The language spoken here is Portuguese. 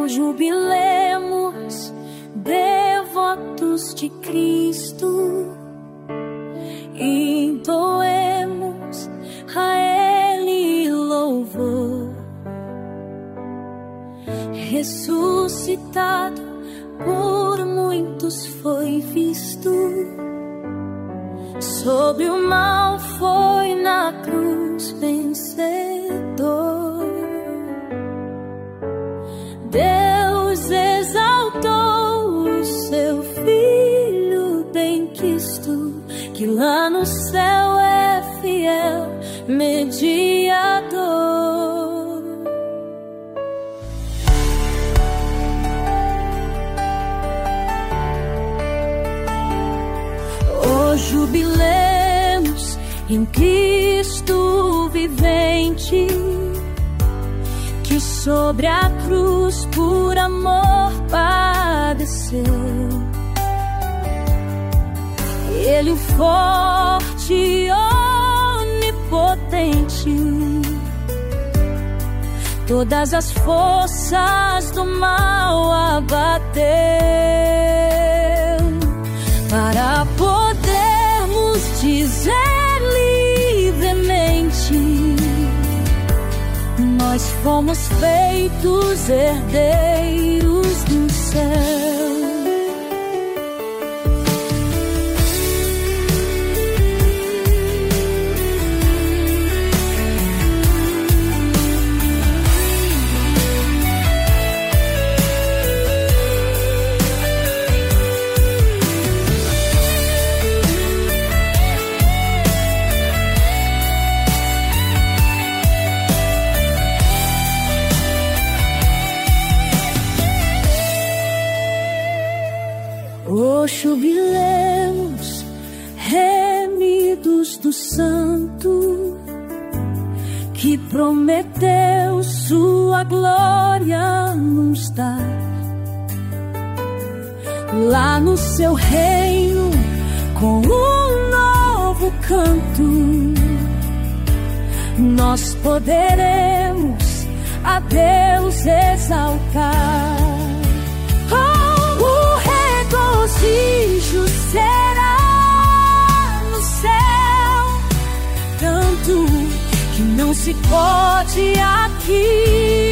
Jubilemos, devotos de Cristo, entoemos a Ele louvor. Ressuscitado, por muitos foi visto, sobre o mal foi na cruz vencedor. Deus exaltou o seu Filho bem-quisto, que lá no céu é fiel mediador. Oh, jubilemos em Cristo vivente, que sobre a cruz por amor padeceu. Ele, o forte, onipotente, todas as forças do mal abateu, para podermos dizer livremente: nós fomos feitos herdeiros do céu. Jubilemos, remidos do Santo, que prometeu sua glória nos dar. Lá no seu reino, com um novo canto, nós poderemos a Deus exaltar. Regoziju será no céu, tanto que não se pode aqui